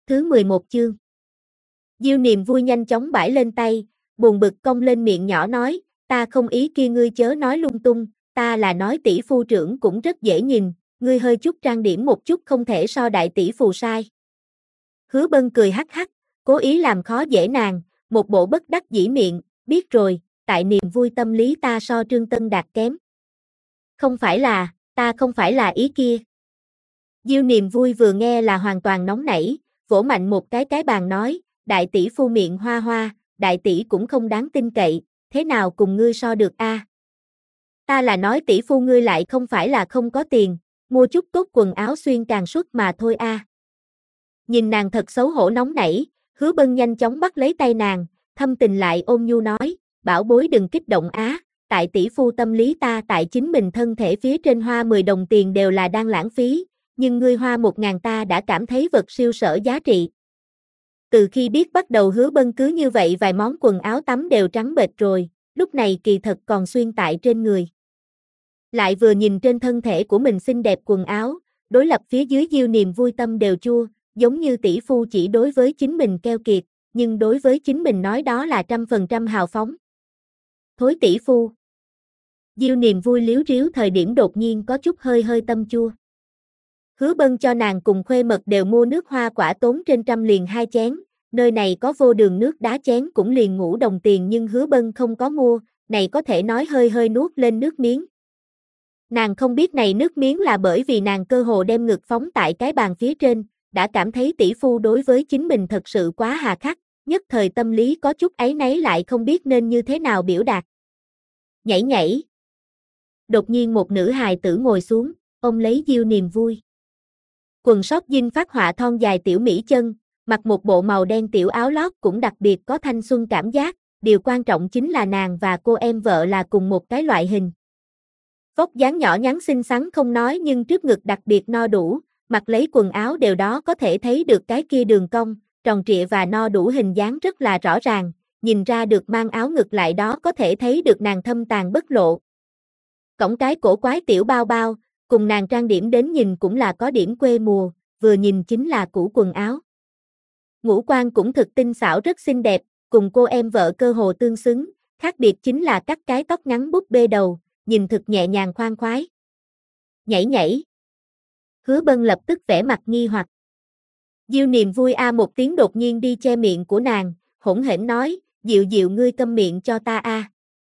thứ 11 chương. Diêu Niềm Vui nhanh chóng bãi lên tay, buồn bực cong lên miệng nhỏ nói, ta không ý kia ngươi chớ nói lung tung, ta là nói tỷ phu trưởng cũng rất dễ nhìn, ngươi hơi chút trang điểm một chút không thể so đại tỷ phù sai. Hứa Bân cười hắc hắc, cố ý làm khó dễ nàng, một bộ bất đắc dĩ miệng, biết rồi, tại niềm vui tâm lý ta so Trương Tân Đạt kém. Ta không phải là ý kia. Diêu Niềm Vui vừa nghe là hoàn toàn nóng nảy, vỗ mạnh một cái bàn nói, đại tỷ phu miệng hoa hoa, đại tỷ cũng không đáng tin cậy, thế nào cùng ngươi so được a? Ta là nói tỷ phu ngươi lại không phải là không có tiền, mua chút tốt quần áo xuyên càng suốt mà thôi a. Nhìn nàng thật xấu hổ nóng nảy, Hứa Bân nhanh chóng bắt lấy tay nàng, thâm tình lại ôn nhu nói, bảo bối đừng kích động á, tại tỷ phu tâm lý ta tại chính mình thân thể phía trên hoa 10 đồng tiền đều là đang lãng phí, nhưng ngươi hoa 1.000 ta đã cảm thấy vật siêu sở giá trị. Từ khi biết bắt đầu Hứa Bân cứ như vậy vài món quần áo tắm đều trắng bệch rồi, lúc này kỳ thật còn xuyên tại trên người. Lại vừa nhìn trên thân thể của mình xinh đẹp quần áo, đối lập phía dưới Diêu Niềm Vui tâm đều chua, giống như tỷ phu chỉ đối với chính mình keo kiệt, nhưng đối với chính mình nói đó là 100% hào phóng. Thối tỷ phu. Diêu Niềm Vui liếu riếu thời điểm đột nhiên có chút hơi tâm chua. Hứa Bân cho nàng cùng Khuê Mật đều mua nước hoa quả tốn trên 100 liền 2 chén, nơi này có vô đường nước đá chén cũng liền 5 đồng tiền nhưng Hứa Bân không có mua, này có thể nói hơi nuốt lên nước miếng. Nàng không biết này nước miếng là bởi vì nàng cơ hồ đem ngực phóng tại cái bàn phía trên, đã cảm thấy tỷ phu đối với chính mình thật sự quá hà khắc, nhất thời tâm lý có chút áy náy lại không biết nên như thế nào biểu đạt. Nhảy. Đột nhiên một nữ hài tử ngồi xuống, ôm lấy Diêu Niềm Vui. Quần sót jean phát họa thon dài tiểu mỹ chân, mặc một bộ màu đen tiểu áo lót cũng đặc biệt có thanh xuân cảm giác, điều quan trọng chính là nàng và cô em vợ là cùng một cái loại hình. Vóc dáng nhỏ nhắn xinh xắn không nói nhưng trước ngực đặc biệt no đủ, mặc lấy quần áo đều đó có thể thấy được cái kia đường cong, tròn trịa và no đủ hình dáng rất là rõ ràng, nhìn ra được mang áo ngực lại đó có thể thấy được nàng thâm tàn bất lộ. Cổng cái cổ quái tiểu bao bao, cùng nàng trang điểm đến nhìn cũng là có điểm quê mùa, vừa nhìn chính là cũ quần áo. Ngũ quan cũng thực tinh xảo rất xinh đẹp, cùng cô em vợ cơ hồ tương xứng, khác biệt chính là cắt cái tóc ngắn búp bê đầu, nhìn thực nhẹ nhàng khoan khoái. Nhảy. Hứa Bân lập tức vẻ mặt nghi hoặc. Diêu Niềm Vui a một tiếng đột nhiên đi che miệng của nàng, hỗn hển nói, Diệu ngươi câm miệng cho ta a.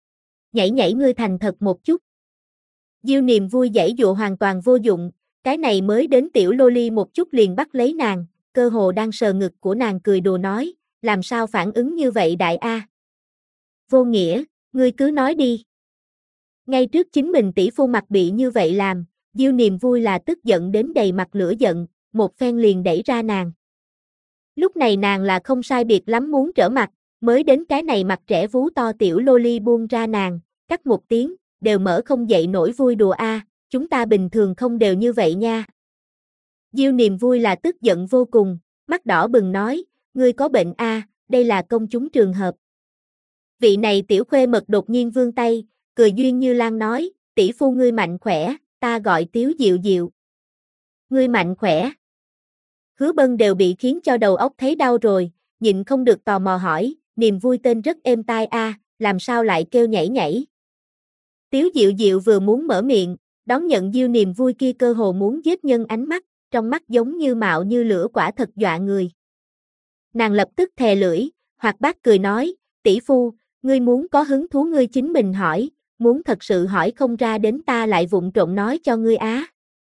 Nhảy ngươi thành thật một chút. Diêu Niềm Vui giãy dụa hoàn toàn vô dụng, cái này mới đến tiểu loli một chút liền bắt lấy nàng, cơ hồ đang sờ ngực của nàng cười đùa nói, làm sao phản ứng như vậy đại a? Vô nghĩa, ngươi cứ nói đi. Ngay trước chính mình tỷ phu mặt bị như vậy làm, Diêu Niềm Vui là tức giận đến đầy mặt lửa giận, một phen liền đẩy ra nàng. Lúc này nàng là không sai biệt lắm muốn trở mặt, mới đến cái này mặt trẻ vú to tiểu loli buông ra nàng, cắt một tiếng, đều mở không dậy nổi vui đùa a, chúng ta bình thường không đều như vậy nha. Diêu Niềm Vui là tức giận vô cùng, mắt đỏ bừng nói, ngươi có bệnh a, đây là công chúng trường hợp. Vị này tiểu Khuê Mật đột nhiên vươn tay, cười duyên như lan nói, tỷ phu ngươi mạnh khỏe, ta gọi Tiếu Diệu. Ngươi mạnh khỏe. Hứa Bân đều bị khiến cho đầu óc thấy đau rồi, nhịn không được tò mò hỏi, Niềm Vui tên rất êm tai a, làm sao lại kêu nhảy. Tiếu Diệu vừa muốn mở miệng, đón nhận Diêu Niềm Vui kia cơ hồ muốn giết nhân ánh mắt, trong mắt giống như mạo như lửa quả thật dọa người. Nàng lập tức thè lưỡi, hoạt bát cười nói, tỷ phu, ngươi muốn có hứng thú ngươi chính mình hỏi, muốn thật sự hỏi không ra đến ta lại vụng trộn nói cho ngươi á.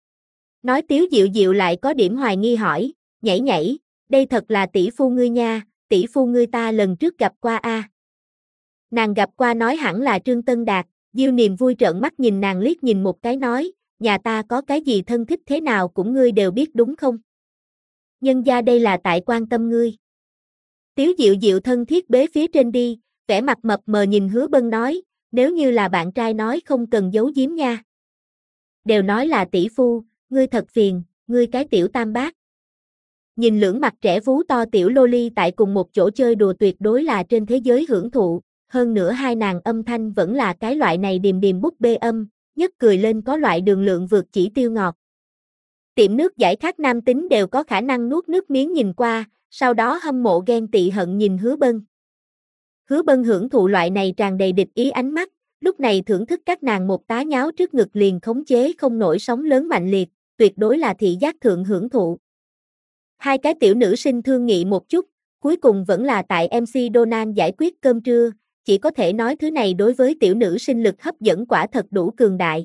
Nói Tiếu Diệu lại có điểm hoài nghi hỏi, nhảy, đây thật là tỷ phu ngươi nha, tỷ phu ngươi ta lần trước gặp qua a. Nàng gặp qua nói hẳn là Trương Tân Đạt, Diêu Niềm Vui trợn mắt nhìn nàng liếc nhìn một cái nói, nhà ta có cái gì thân thích thế nào cũng ngươi đều biết đúng không? Nhân gia đây là tại quan tâm ngươi. Tiếu Diệu thân thiết bế phía trên đi, vẻ mặt mập mờ nhìn Hứa Bân nói, nếu như là bạn trai nói không cần giấu giếm nha. Đều nói là tỷ phu, ngươi thật phiền, ngươi cái tiểu tam bát. Nhìn lưỡng mặt trẻ vú to tiểu loli tại cùng một chỗ chơi đùa tuyệt đối là trên thế giới hưởng thụ, hơn nữa hai nàng âm thanh vẫn là cái loại này điềm búp bê âm, nhất cười lên có loại đường lượng vượt chỉ tiêu ngọt. Tiệm nước giải khát nam tính đều có khả năng nuốt nước miếng nhìn qua, sau đó hâm mộ ghen tị hận nhìn Hứa Bân. Hứa Bân hưởng thụ loại này tràn đầy địch ý ánh mắt, lúc này thưởng thức các nàng một tá nháo trước ngực liền khống chế không nổi sóng lớn mạnh liệt, tuyệt đối là thị giác thượng hưởng thụ. Hai cái tiểu nữ sinh thương nghị một chút, cuối cùng vẫn là tại MC Donald giải quyết cơm trưa, chỉ có thể nói thứ này đối với tiểu nữ sinh lực hấp dẫn quả thật đủ cường đại.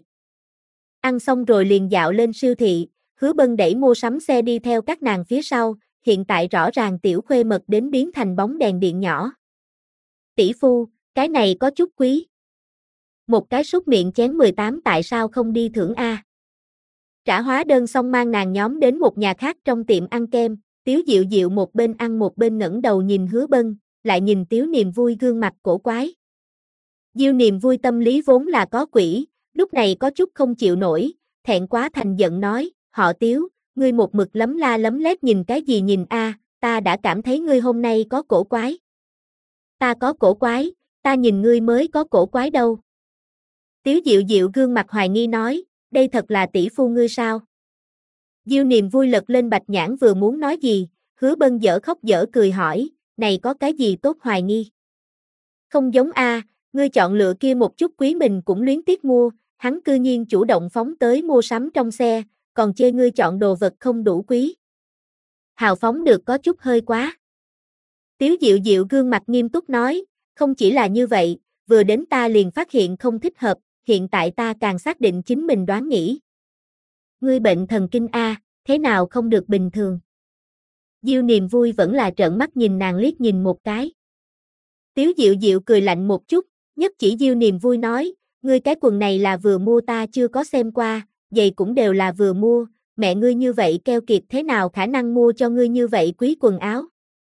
Ăn xong rồi liền dạo lên siêu thị, Hứa Bân đẩy mua sắm xe đi theo các nàng phía sau, hiện tại rõ ràng tiểu khuê mật đến biến thành bóng đèn điện nhỏ. Tỷ phu, cái này có chút quý. Một cái súc miệng chén 18 tại sao không đi thưởng A? Trả hóa đơn xong mang nàng nhóm đến một nhà khác trong tiệm ăn kem, Tiếu Diệu Diệu một bên ăn một bên ngẩng đầu nhìn Hứa Bân, lại nhìn Tiếu Niềm Vui gương mặt cổ quái. Diêu Niềm Vui tâm lý vốn là có quỷ, lúc này có chút không chịu nổi, thẹn quá thành giận nói, họ Tiếu, ngươi một mực lấm la lấm lét nhìn cái gì nhìn a, ta đã cảm thấy ngươi hôm nay có cổ quái. Ta có cổ quái, ta nhìn ngươi mới có cổ quái đâu. Tiếu Diệu Diệu gương mặt hoài nghi nói, đây thật là tỷ phu ngươi sao? Diêu Niềm Vui lật lên bạch nhãn vừa muốn nói gì, Hứa Bân dở khóc dở cười hỏi, này có cái gì tốt hoài nghi? Không giống a, ngươi chọn lựa kia một chút quý mình cũng luyến tiếc mua, hắn cư nhiên chủ động phóng tới mua sắm trong xe, còn chê ngươi chọn đồ vật không đủ quý. Hào phóng được có chút hơi quá. Tiếu Diệu Diệu gương mặt nghiêm túc nói, không chỉ là như vậy, vừa đến ta liền phát hiện không thích hợp, hiện tại ta càng xác định chính mình đoán nghĩ. Ngươi bệnh thần kinh a, thế nào không được bình thường. Diêu Niềm Vui vẫn là trợn mắt nhìn nàng liếc nhìn một cái. Tiếu Diệu Diệu cười lạnh một chút, nhất chỉ Diêu Niềm Vui nói, ngươi cái quần này là vừa mua ta chưa có xem qua, giày cũng đều là vừa mua, mẹ ngươi như vậy keo kiệt thế nào khả năng mua cho ngươi như vậy quý quần áo.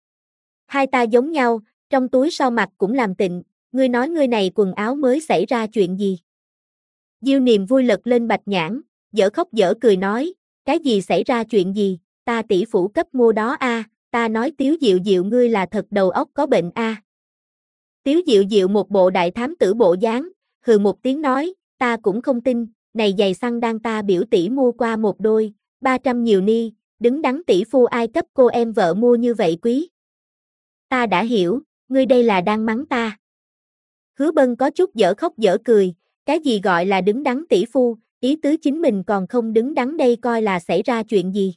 Hai ta giống nhau, trong túi sau mặt cũng làm tịnh, ngươi nói ngươi này quần áo mới xảy ra chuyện gì. Diêu Niềm Vui lật lên bạch nhãn, dở khóc dở cười nói, cái gì xảy ra chuyện gì, ta tỷ phủ cấp mua đó a, ta nói Tiếu Diệu Diệu ngươi là thật đầu óc có bệnh a. Tiếu Diệu Diệu một bộ đại thám tử bộ dáng, hừ một tiếng nói, ta cũng không tin, này giày xăng đang ta biểu tỷ mua qua một đôi, 300 nhiều ni, đứng đắn tỷ phu ai cấp cô em vợ mua như vậy quý. Ta đã hiểu, ngươi đây là đang mắng ta. Hứa Bân có chút dở khóc dở cười, cái gì gọi là đứng đắn tỷ phu, ý tứ chính mình còn không đứng đắn đây coi là xảy ra chuyện gì.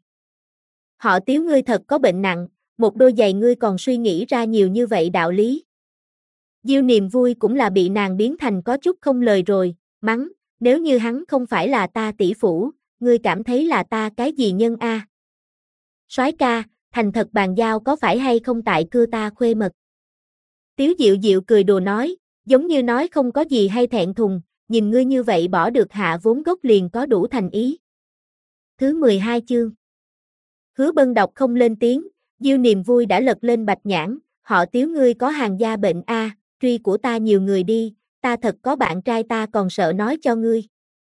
Họ Tiếu ngươi thật có bệnh nặng, một đôi giày ngươi còn suy nghĩ ra nhiều như vậy đạo lý. Diêu Niềm Vui cũng là bị nàng biến thành có chút không lời rồi, mắng, nếu như hắn không phải là ta tỷ phủ, ngươi cảm thấy là ta cái gì nhân a? Soái ca, thành thật bàn giao có phải hay không tại cưa ta khuê mật. Tiếu Diệu Diệu cười đùa nói, giống như nói không có gì hay thẹn thùng, nhìn ngươi như vậy bỏ được hạ vốn gốc liền có đủ thành ý. Thứ 12 chương. Hứa Bân đọc không lên tiếng, Diêu Niềm Vui đã lật lên bạch nhãn, họ Tiếu ngươi có hàng gia bệnh a, truy của ta nhiều người đi, ta thật có bạn trai ta còn sợ nói cho ngươi.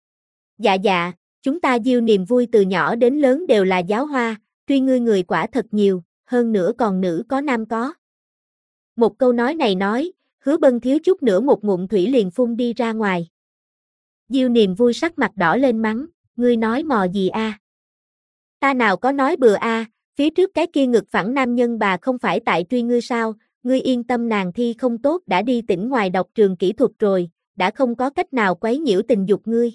Dạ dạ, chúng ta Diêu Niềm Vui từ nhỏ đến lớn đều là giáo hoa, truy ngươi người quả thật nhiều, hơn nữa còn nữ có nam có. Một câu nói này nói, Hứa Bân thiếu chút nữa một ngụm thủy liền phun đi ra ngoài. Diêu Niềm Vui sắc mặt đỏ lên mắng, ngươi nói mò gì a? Ta nào có nói bừa a, phía trước cái kia ngực phẳng nam nhân bà không phải tại truy ngươi sao, ngươi yên tâm nàng thi không tốt đã đi tỉnh ngoài đọc trường kỹ thuật rồi, đã không có cách nào quấy nhiễu tình dục ngươi.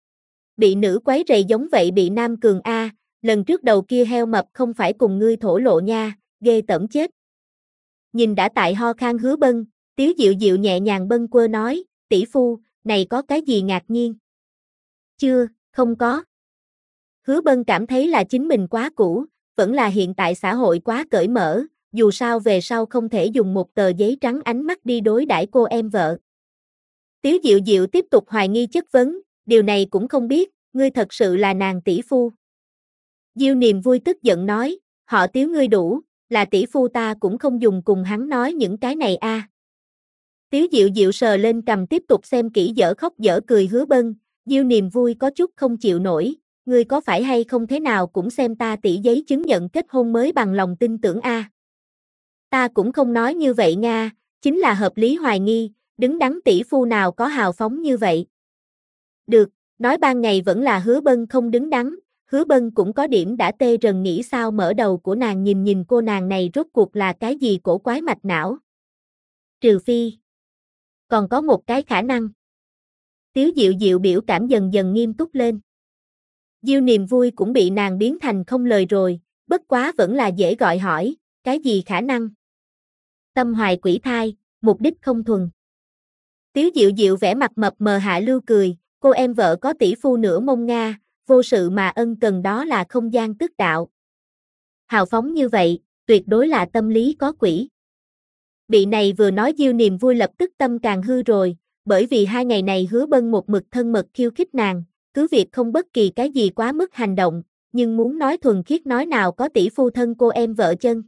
Bị nữ quấy rầy giống vậy bị nam cường a, lần trước đầu kia heo mập không phải cùng ngươi thổ lộ nha, ghê tởm chết. Nhìn đã tại ho khan Hứa Bân, Tiếu Diệu Diệu nhẹ nhàng bâng quơ nói, tỷ phu, này có cái gì ngạc nhiên? Chưa, không có. Hứa Bân cảm thấy là chính mình quá cũ, vẫn là hiện tại xã hội quá cởi mở, dù sao về sau không thể dùng một tờ giấy trắng ánh mắt đi đối đãi cô em vợ. Tiếu Diệu Diệu tiếp tục hoài nghi chất vấn, điều này cũng không biết, ngươi thật sự là nàng tỷ phu. Diêu Niềm Vui tức giận nói, họ Tiếu ngươi đủ, là tỷ phu ta cũng không dùng cùng hắn nói những cái này a. Tiếu Diệu Diệu sờ lên cầm tiếp tục xem kỹ dở khóc dở cười Hứa Bân, Diêu Niềm Vui có chút không chịu nổi, ngươi có phải hay không thế nào cũng xem ta tỷ giấy chứng nhận kết hôn mới bằng lòng tin tưởng a. Ta cũng không nói như vậy nha, chính là hợp lý hoài nghi, đứng đắn tỷ phu nào có hào phóng như vậy. Được, nói ban ngày vẫn là Hứa Bân không đứng đắn, Hứa Bân cũng có điểm đã tê rần nghĩ sao mở đầu của nàng nhìn cô nàng này rốt cuộc là cái gì cổ quái mạch não. Trừ phi. Còn có một cái khả năng. Tiếu Diệu Diệu biểu cảm dần dần nghiêm túc lên. Diêu niềm vui cũng bị nàng biến thành không lời rồi, bất quá vẫn là dễ gọi hỏi, cái gì khả năng? Tâm hoài quỷ thai, mục đích không thuần. Tiếu Diệu Diệu vẻ mặt mập mờ hạ lưu cười, cô em vợ có tỷ phu nửa mông Nga, vô sự mà ân cần đó là không gian tức đạo. Hào phóng như vậy, tuyệt đối là tâm lý có quỷ. Bị này vừa nói Diêu niềm vui lập tức tâm càng hư rồi, bởi vì 2 ngày này Hứa Bân một mực thân mật khiêu khích nàng, cứ việc không bất kỳ cái gì quá mức hành động, nhưng muốn nói thuần khiết nói nào có tỷ phu thân cô em vợ chân.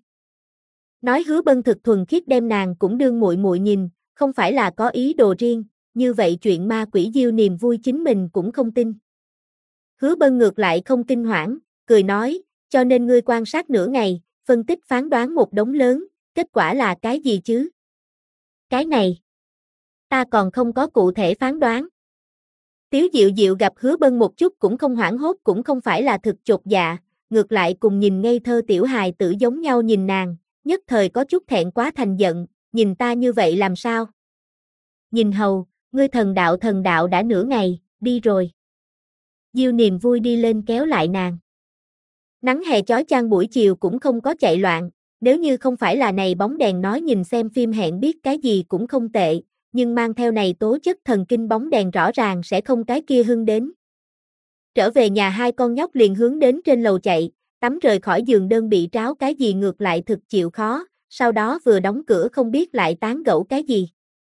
Nói Hứa Bân thực thuần khiết đem nàng cũng đương muội muội nhìn, không phải là có ý đồ riêng, như vậy chuyện ma quỷ Diêu niềm vui chính mình cũng không tin. Hứa Bân ngược lại không kinh hoảng, cười nói, cho nên ngươi quan sát nửa ngày, phân tích phán đoán một đống lớn, kết quả là cái gì chứ? Cái này, ta còn không có cụ thể phán đoán. Tiếu Diệu Diệu gặp Hứa Bân một chút cũng không hoảng hốt cũng không phải là thực chột dạ, ngược lại cùng nhìn ngây thơ tiểu hài tử giống nhau nhìn nàng, nhất thời có chút thẹn quá thành giận, nhìn ta như vậy làm sao? Nhìn hầu, ngươi thần đạo đã nửa ngày, đi rồi. Diêu niềm vui đi lên kéo lại nàng. Nắng hè chói chang buổi chiều cũng không có chạy loạn, nếu như không phải là này bóng đèn nói nhìn xem phim hẹn biết cái gì cũng không tệ, nhưng mang theo này tố chất thần kinh bóng đèn rõ ràng sẽ không cái kia hưng đến. Trở về nhà hai con nhóc liền hướng đến trên lầu chạy, tắm rời khỏi giường đơn bị tráo cái gì ngược lại thực chịu khó, sau đó vừa đóng cửa không biết lại tán gẫu cái gì.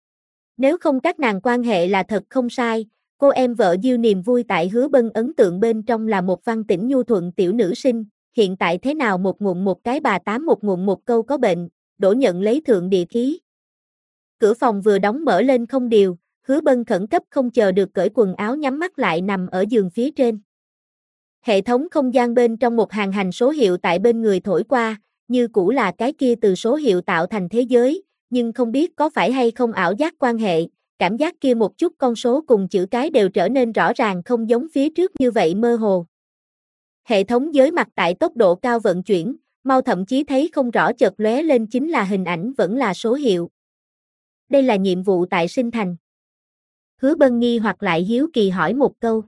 Nếu không các nàng quan hệ là thật không sai, cô em vợ Diêu niềm vui tại Hứa Bân ấn tượng bên trong là một văn tĩnh nhu thuận tiểu nữ sinh, hiện tại thế nào một ngụm một cái bà tám một ngụm một câu có bệnh, đổ nhận lấy thượng địa khí. Cửa phòng vừa đóng mở lên không điều, Hứa Bân khẩn cấp không chờ được cởi quần áo nhắm mắt lại nằm ở giường phía trên. Hệ thống không gian bên trong một hàng hành số hiệu tại bên người thổi qua, như cũ là cái kia từ số hiệu tạo thành thế giới, nhưng không biết có phải hay không ảo giác quan hệ, cảm giác kia một chút con số cùng chữ cái đều trở nên rõ ràng không giống phía trước như vậy mơ hồ. Hệ thống giới mặt tại tốc độ cao vận chuyển, mau thậm chí thấy không rõ chợt lóe lên chính là hình ảnh vẫn là số hiệu. Đây là nhiệm vụ tại sinh thành. Hứa Bân nghi hoặc lại hiếu kỳ hỏi một câu.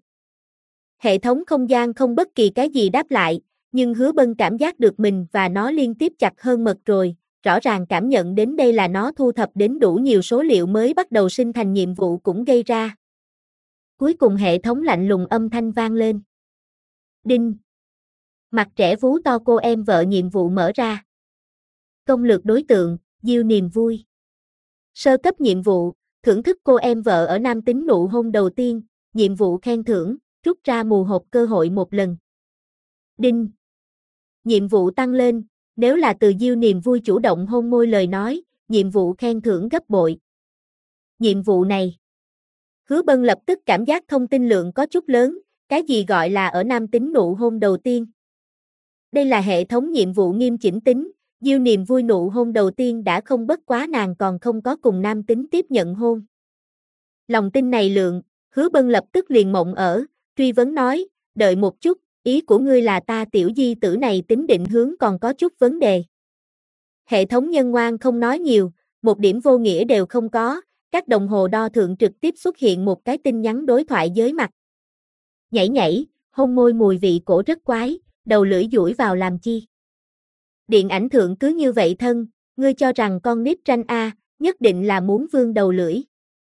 Hệ thống không gian không bất kỳ cái gì đáp lại, nhưng Hứa Bân cảm giác được mình và nó liên tiếp chặt hơn mật rồi, rõ ràng cảm nhận đến đây là nó thu thập đến đủ nhiều số liệu mới bắt đầu sinh thành nhiệm vụ cũng gây ra. Cuối cùng hệ thống lạnh lùng âm thanh vang lên. Đinh. Mặt trẻ vú to cô em vợ nhiệm vụ mở ra. Công lược đối tượng, Diêu niềm vui. Sơ cấp nhiệm vụ, thưởng thức cô em vợ ở nam tính nụ hôn đầu tiên, nhiệm vụ khen thưởng, rút ra mù hộp cơ hội một lần. Đinh. Nhiệm vụ tăng lên, nếu là từ Diêu niềm vui chủ động hôn môi lời nói, nhiệm vụ khen thưởng gấp bội. Nhiệm vụ này. Hứa Bân lập tức cảm giác thông tin lượng có chút lớn, cái gì gọi là ở nam tính nụ hôn đầu tiên. Đây là hệ thống nhiệm vụ nghiêm chỉnh tính, Diêu niềm vui nụ hôn đầu tiên đã không bất quá nàng còn không có cùng nam tính tiếp nhận hôn. Lòng tin này lượng, Hứa Bân lập tức liền mộng ở, truy vấn nói, đợi một chút, ý của ngươi là ta tiểu di tử này tính định hướng còn có chút vấn đề. Hệ thống nhân ngoan không nói nhiều, một điểm vô nghĩa đều không có, các đồng hồ đo thượng trực tiếp xuất hiện một cái tin nhắn đối thoại giới mặt. Nhảy nhảy, hôn môi mùi vị cổ rất quái, đầu lưỡi duỗi vào làm chi. Điện ảnh thượng cứ như vậy thân, ngươi cho rằng con nít tranh A, nhất định là muốn vương đầu lưỡi.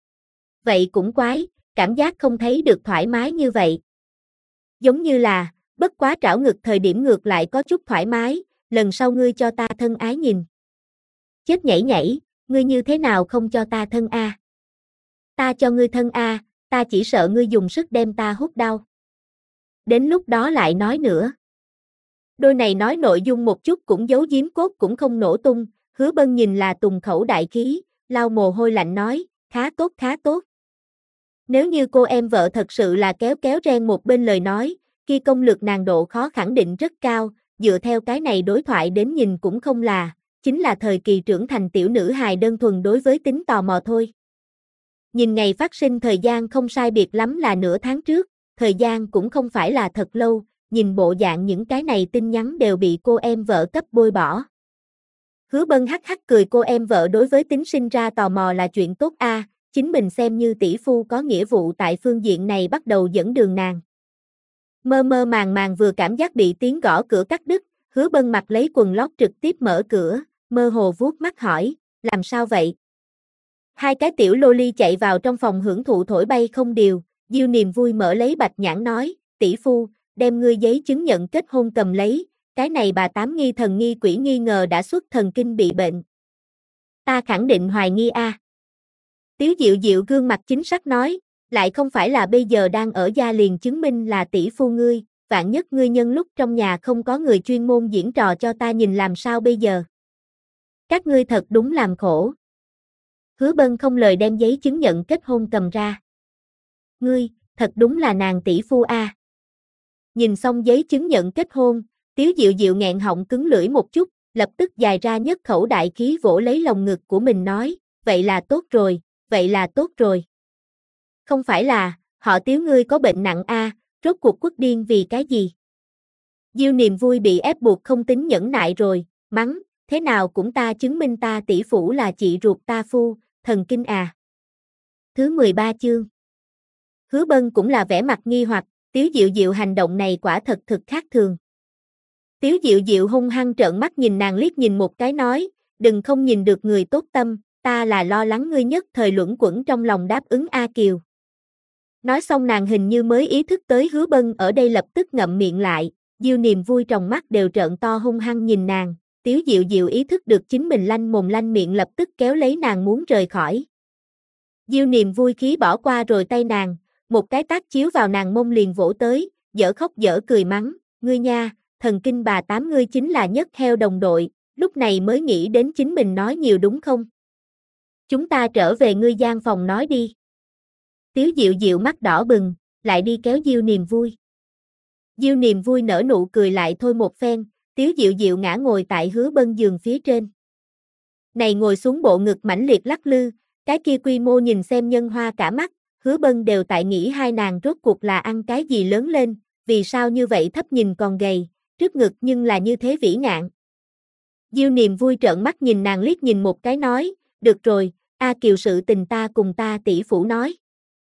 Vậy cũng quái, cảm giác không thấy được thoải mái như vậy. Giống như là, bất quá trảo ngực thời điểm ngược lại có chút thoải mái, lần sau ngươi cho ta thân ái nhìn. Chết nhảy nhảy, ngươi như thế nào không cho ta thân A? Ta cho ngươi thân A, ta chỉ sợ ngươi dùng sức đem ta hút đau. Đến lúc đó lại nói nữa. Đôi này nói nội dung một chút cũng giấu giếm cốt cũng không nổ tung, Hứa Bân nhìn là tùng khẩu đại khí, lau mồ hôi lạnh nói, khá tốt khá tốt. Nếu như cô em vợ thật sự là kéo kéo ren một bên lời nói, kia công lực nàng độ khó khẳng định rất cao, dựa theo cái này đối thoại đến nhìn cũng không là, chính là thời kỳ trưởng thành tiểu nữ hài đơn thuần đối với tính tò mò thôi. Nhìn ngày phát sinh thời gian không sai biệt lắm là nửa tháng trước, thời gian cũng không phải là thật lâu, nhìn bộ dạng những cái này tin nhắn đều bị cô em vợ cấp bôi bỏ. Hứa Bân hắc hắc cười, cô em vợ đối với tính sinh ra tò mò là chuyện tốt a, chính mình xem như tỷ phu có nghĩa vụ tại phương diện này bắt đầu dẫn đường nàng. Mơ mơ màng màng vừa cảm giác bị tiếng gõ cửa cắt đứt, Hứa Bân mặc lấy quần lót trực tiếp mở cửa, mơ hồ vuốt mắt hỏi, làm sao vậy? Hai cái tiểu loli chạy vào trong phòng hưởng thụ thổi bay không điều, Diêu Niềm Vui mở lấy bạch nhãn nói, tỷ phu, đem ngươi giấy chứng nhận kết hôn cầm lấy, cái này bà tám nghi thần nghi quỷ nghi ngờ đã xuất thần kinh bị bệnh. Ta khẳng định hoài nghi a. Tiếu Diệu Diệu gương mặt chính xác nói, lại không phải là bây giờ đang ở gia liền chứng minh là tỷ phu ngươi, vạn nhất ngươi nhân lúc trong nhà không có người chuyên môn diễn trò cho ta nhìn làm sao bây giờ. Các ngươi thật đúng làm khổ. Hứa Bân không lời đem giấy chứng nhận kết hôn cầm ra. Ngươi, thật đúng là nàng tỷ phu a. Nhìn xong giấy chứng nhận kết hôn, Tiếu Diệu Diệu nghẹn họng cứng lưỡi một chút, lập tức dài ra nhất khẩu đại khí vỗ lấy lồng ngực của mình nói, vậy là tốt rồi, vậy là tốt rồi. Không phải là, họ Tiếu ngươi có bệnh nặng a, rốt cuộc quất điên vì cái gì? Diêu Niềm Vui bị ép buộc không tính nhẫn nại rồi, mắng, thế nào cũng ta chứng minh ta tỷ phủ là chị ruột ta phu, thần kinh à. Thứ 13 chương. Hứa Bân cũng là vẻ mặt nghi hoặc, Tiếu Diệu Diệu hành động này quả thật thực khác thường. Tiếu Diệu Diệu hung hăng trợn mắt nhìn nàng liếc nhìn một cái nói, đừng không nhìn được người tốt tâm, ta là lo lắng ngươi nhất thời luẩn quẩn trong lòng đáp ứng A Kiều. Nói xong nàng hình như mới ý thức tới Hứa Bân ở đây lập tức ngậm miệng lại, Diêu Niềm Vui trong mắt đều trợn to hung hăng nhìn nàng, Tiếu Diệu Diệu ý thức được chính mình lanh mồm lanh miệng lập tức kéo lấy nàng muốn rời khỏi. Diêu Niềm Vui khí bỏ qua rồi tay nàng, một cái tát chiếu vào nàng mông liền vỗ tới, dở khóc dở cười mắng, ngươi nha, thần kinh bà tám ngươi chính là nhất heo đồng đội, lúc này mới nghĩ đến chính mình nói nhiều đúng không? Chúng ta trở về ngươi gian phòng nói đi. Tiếu Diệu Diệu mắt đỏ bừng, lại đi kéo Diêu Niềm Vui. Diêu Niềm Vui nở nụ cười lại thôi một phen, Tiếu Diệu Diệu ngã ngồi tại Hứa Bân giường phía trên. Này ngồi xuống bộ ngực mãnh liệt lắc lư, cái kia quy mô nhìn xem nhân hoa cả mắt, Hứa Bân đều tại nghĩ hai nàng rốt cuộc là ăn cái gì lớn lên, vì sao như vậy thấp nhìn còn gầy, trước ngực nhưng là như thế vĩ ngạn. Diêu Niềm Vui trợn mắt nhìn nàng liếc nhìn một cái nói, được rồi, A Kiều sự tình ta cùng ta tỷ phủ nói.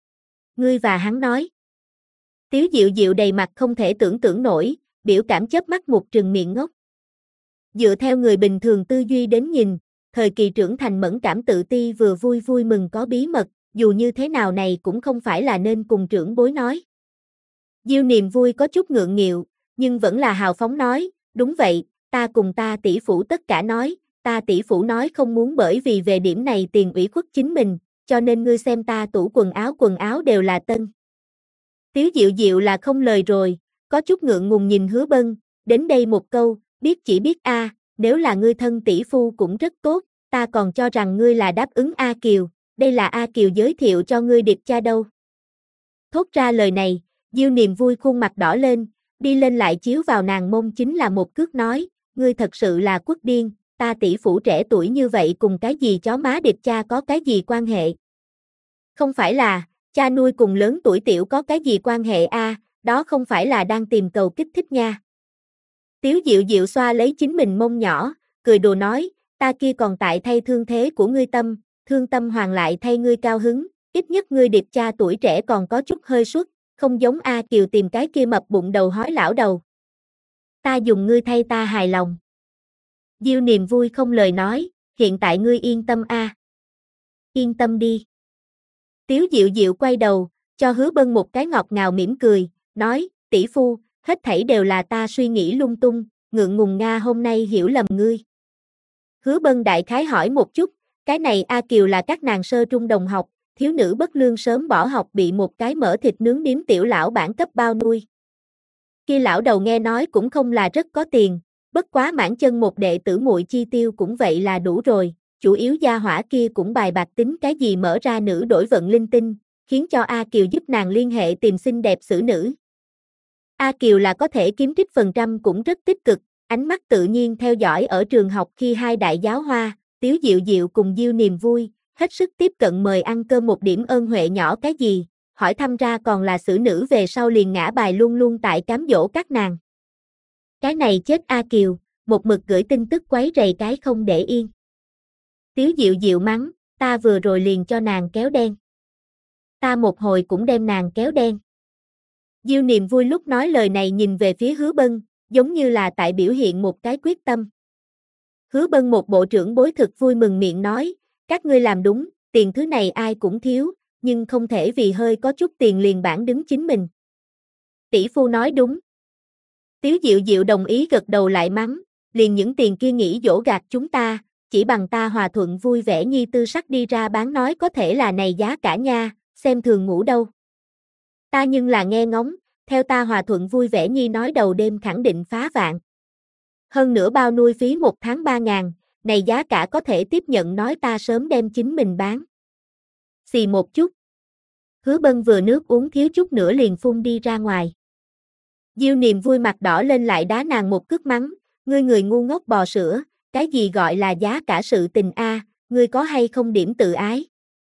Ngươi và hắn nói. Tiếu Diệu Diệu đầy mặt không thể tưởng nổi, biểu cảm chớp mắt một trừng miệng ngốc. Dựa theo người bình thường tư duy đến nhìn, thời kỳ trưởng thành mẫn cảm tự ti vừa vui vui mừng có bí mật, dù như thế nào này cũng không phải là nên cùng trưởng bối nói. Diêu Niềm Vui có chút ngượng nghịu, nhưng vẫn là hào phóng nói, đúng vậy, ta cùng ta tỷ phủ tất cả nói, ta tỷ phủ nói không muốn bởi vì về điểm này tiền ủy khuất chính mình, cho nên ngươi xem ta tủ quần áo đều là tân. Tiếu Diệu Diệu là không lời rồi, có chút ngượng ngùng nhìn Hứa Bân, đến đây một câu, biết chỉ biết a, nếu là ngươi thân tỷ phu cũng rất tốt, ta còn cho rằng ngươi là đáp ứng A Kiều, đây là A Kiều giới thiệu cho ngươi điệp cha đâu. Thốt ra lời này, Diêu Niềm Vui khuôn mặt đỏ lên, đi lên lại chiếu vào nàng mông chính là một cước nói, ngươi thật sự là quất điên, ta tỷ phủ trẻ tuổi như vậy cùng cái gì chó má điệp cha có cái gì quan hệ? Không phải là, cha nuôi cùng lớn tuổi tiểu có cái gì quan hệ a, đó không phải là đang tìm cầu kích thích nha. Tiếu Diệu Diệu xoa lấy chính mình mông nhỏ, cười đùa nói, ta kia còn tại thay thương thế của ngươi tâm, thương tâm hoàng lại thay ngươi cao hứng, ít nhất ngươi điệp cha tuổi trẻ còn có chút hơi suất, không giống A Kiều tìm cái kia mập bụng đầu hói lão đầu. Ta dùng ngươi thay ta hài lòng. Diêu Niềm Vui không lời nói, hiện tại ngươi yên tâm a. Yên tâm đi. Tiếu Diệu Diệu quay đầu, cho Hứa Bân một cái ngọt ngào mỉm cười, nói, tỷ phu, hết thảy đều là ta suy nghĩ lung tung, ngượng ngùng nga hôm nay hiểu lầm ngươi. Hứa Bân đại khái hỏi một chút, cái này A Kiều là các nàng sơ trung đồng học, thiếu nữ bất lương sớm bỏ học bị một cái mở thịt nướng điếm tiểu lão bản cấp bao nuôi. Kia lão đầu nghe nói cũng không là rất có tiền, bất quá mãn chân một đệ tử muội chi tiêu cũng vậy là đủ rồi, chủ yếu gia hỏa kia cũng bài bạc tính cái gì mở ra nữ đổi vận linh tinh, khiến cho A Kiều giúp nàng liên hệ tìm xinh đẹp xử nữ. A Kiều là có thể kiếm trích phần trăm cũng rất tích cực, ánh mắt tự nhiên theo dõi ở trường học khi hai đại giáo hoa, Tiếu Diệu Diệu cùng Diêu Niềm Vui, hết sức tiếp cận mời ăn cơm một điểm ơn huệ nhỏ cái gì, hỏi thăm ra còn là xử nữ về sau liền ngã bài luôn luôn tại cám dỗ các nàng. Cái này chết A Kiều, một mực gửi tin tức quấy rầy cái không để yên. Tiếu Diệu Diệu mắng, ta vừa rồi liền cho nàng kéo đen. Ta một hồi cũng đem nàng kéo đen. Diêu Niềm Vui lúc nói lời này nhìn về phía Hứa Bân, giống như là tại biểu hiện một cái quyết tâm. Hứa Bân một bộ trưởng bối thực vui mừng miệng nói, các ngươi làm đúng, tiền thứ này ai cũng thiếu, nhưng không thể vì hơi có chút tiền liền bản đứng chính mình. Tỷ phu nói đúng. Tiếu Diệu Diệu đồng ý gật đầu lại mắng, liền những tiền kia nghĩ dỗ gạt chúng ta, chỉ bằng ta hòa thuận vui vẻ nhi tư sắc đi ra bán nói có thể là này giá cả nha, xem thường ngủ đâu. Ta nhưng là nghe ngóng, theo ta hòa thuận vui vẻ nhi nói đầu đêm khẳng định phá vạn. Hơn nữa bao nuôi phí 1 tháng 3.000, này giá cả có thể tiếp nhận nói ta sớm đem chính mình bán. Xì một chút. Hứa Bân vừa nước uống thiếu chút nữa liền phun đi ra ngoài. Diêu Niềm Vui mặt đỏ lên lại đá nàng một cước mắng, ngươi người ngu ngốc bò sữa, cái gì gọi là giá cả sự tình a, ngươi có hay không điểm tự ái?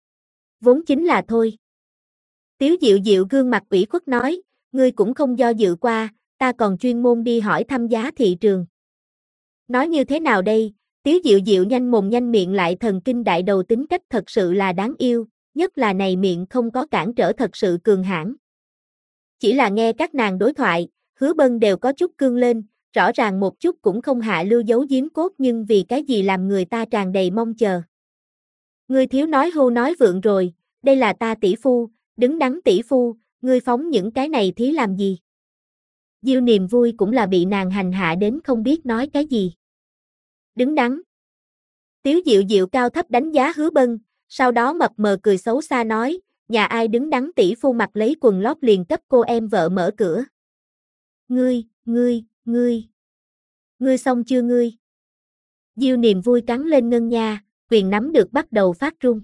Vốn chính là thôi. Tiếu Diệu Diệu gương mặt ủy khuất nói, ngươi cũng không do dự qua, ta còn chuyên môn đi hỏi thăm giá thị trường. Nói như thế nào đây, Tiếu Diệu Diệu nhanh mồm nhanh miệng lại thần kinh đại đầu tính cách thật sự là đáng yêu, nhất là này miệng không có cản trở thật sự cường hãn. Chỉ là nghe các nàng đối thoại, Hứa Bân đều có chút cương lên, rõ ràng một chút cũng không hạ lưu giấu giếm cốt nhưng vì cái gì làm người ta tràn đầy mong chờ. Ngươi thiếu nói hưu nói vượng rồi, đây là ta tỷ phu, đứng đắn tỷ phu, ngươi phóng những cái này thí làm gì? Diêu Niềm Vui cũng là bị nàng hành hạ đến không biết nói cái gì. Đứng đắn. Tiếu Diệu Diệu cao thấp đánh giá Hứa Bân, sau đó mập mờ cười xấu xa nói, nhà ai đứng đắn tỷ phu mặc lấy quần lót liền cấp cô em vợ mở cửa. Ngươi xong chưa ngươi? Diêu Niềm Vui cắn lên ngân nha, quyền nắm được bắt đầu phát run.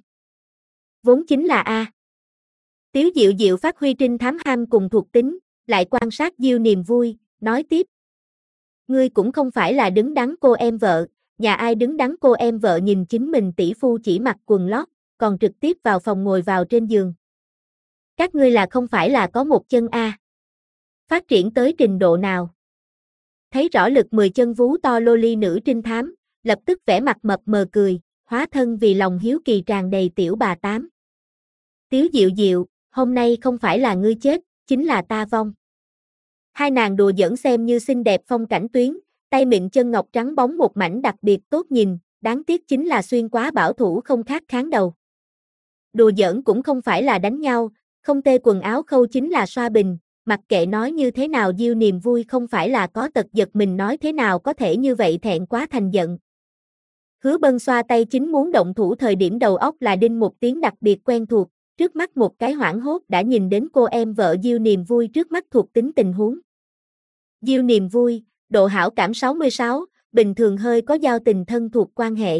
Vốn chính là A. Tiếu Diệu Diệu phát huy trinh thám ham cùng thuộc tính, lại quan sát Diêu Niềm Vui, nói tiếp. Ngươi cũng không phải là đứng đắn cô em vợ, nhà ai đứng đắn cô em vợ nhìn chính mình tỷ phu chỉ mặc quần lót, còn trực tiếp vào phòng ngồi vào trên giường. Các ngươi là không phải là có một chân A. Phát triển tới trình độ nào? Thấy rõ lực 10 chân vú to loli nữ trinh thám, lập tức vẻ mặt mập mờ cười, hóa thân vì lòng hiếu kỳ tràn đầy tiểu bà tám. Tiếu Diệu Diệu, hôm nay không phải là ngươi chết, chính là ta vong. Hai nàng đùa giỡn xem như xinh đẹp phong cảnh tuyến, tay mịn chân ngọc trắng bóng một mảnh đặc biệt tốt nhìn, đáng tiếc chính là xuyên quá bảo thủ không khác kháng đầu. Đùa giỡn cũng không phải là đánh nhau, không tê quần áo khâu chính là xoa bình, mặc kệ nói như thế nào Diêu Niềm Vui không phải là có tật giật mình nói thế nào có thể như vậy thẹn quá thành giận. Hứa Bân xoa tay chính muốn động thủ thời điểm đầu óc là đinh một tiếng đặc biệt quen thuộc, trước mắt một cái hoảng hốt đã nhìn đến cô em vợ Diêu Niềm Vui trước mắt thuộc tính tình huống. Diêu Niềm Vui, độ hảo cảm 66, bình thường hơi có giao tình thân thuộc quan hệ.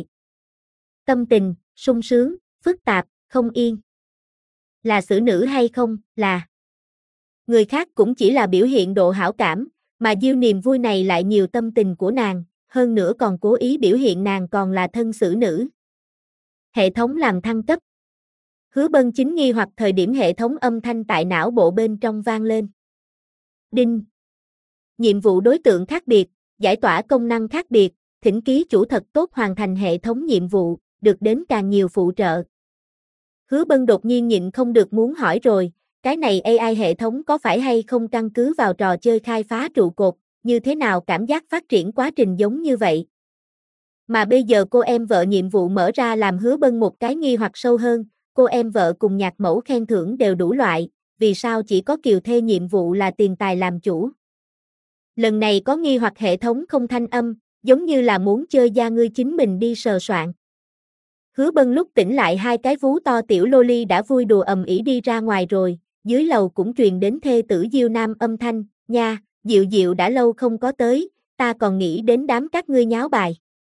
Tâm tình, sung sướng, phức tạp, không yên. Là xử nữ hay không, là. Người khác cũng chỉ là biểu hiện độ hảo cảm, mà Diêu Niềm Vui này lại nhiều tâm tình của nàng, hơn nữa còn cố ý biểu hiện nàng còn là thân xử nữ. Hệ thống làm thăng cấp. Hứa Bân chính nghi hoặc thời điểm hệ thống âm thanh tại não bộ bên trong vang lên. Đinh. Nhiệm vụ đối tượng khác biệt, giải tỏa công năng khác biệt, thỉnh ký chủ thật tốt hoàn thành hệ thống nhiệm vụ, được đến càng nhiều phụ trợ. Hứa Bân đột nhiên nhịn không được muốn hỏi rồi, cái này AI hệ thống có phải hay không căn cứ vào trò chơi khai phá trụ cột, như thế nào cảm giác phát triển quá trình giống như vậy? Mà bây giờ cô em vợ nhiệm vụ mở ra làm Hứa Bân một cái nghi hoặc sâu hơn, cô em vợ cùng nhạc mẫu khen thưởng đều đủ loại, vì sao chỉ có kiều thê nhiệm vụ là tiền tài làm chủ? Lần này có nghi hoặc hệ thống không thanh âm, giống như là muốn chơi da ngươi chính mình đi sờ soạn. Hứa Bân lúc tỉnh lại hai cái vú to tiểu loli đã vui đùa ầm ĩ đi ra ngoài rồi, dưới lầu cũng truyền đến thê tử Diêu Nam âm thanh, nha, Diệu Diệu đã lâu không có tới, ta còn nghĩ đến đám các ngươi nháo bài.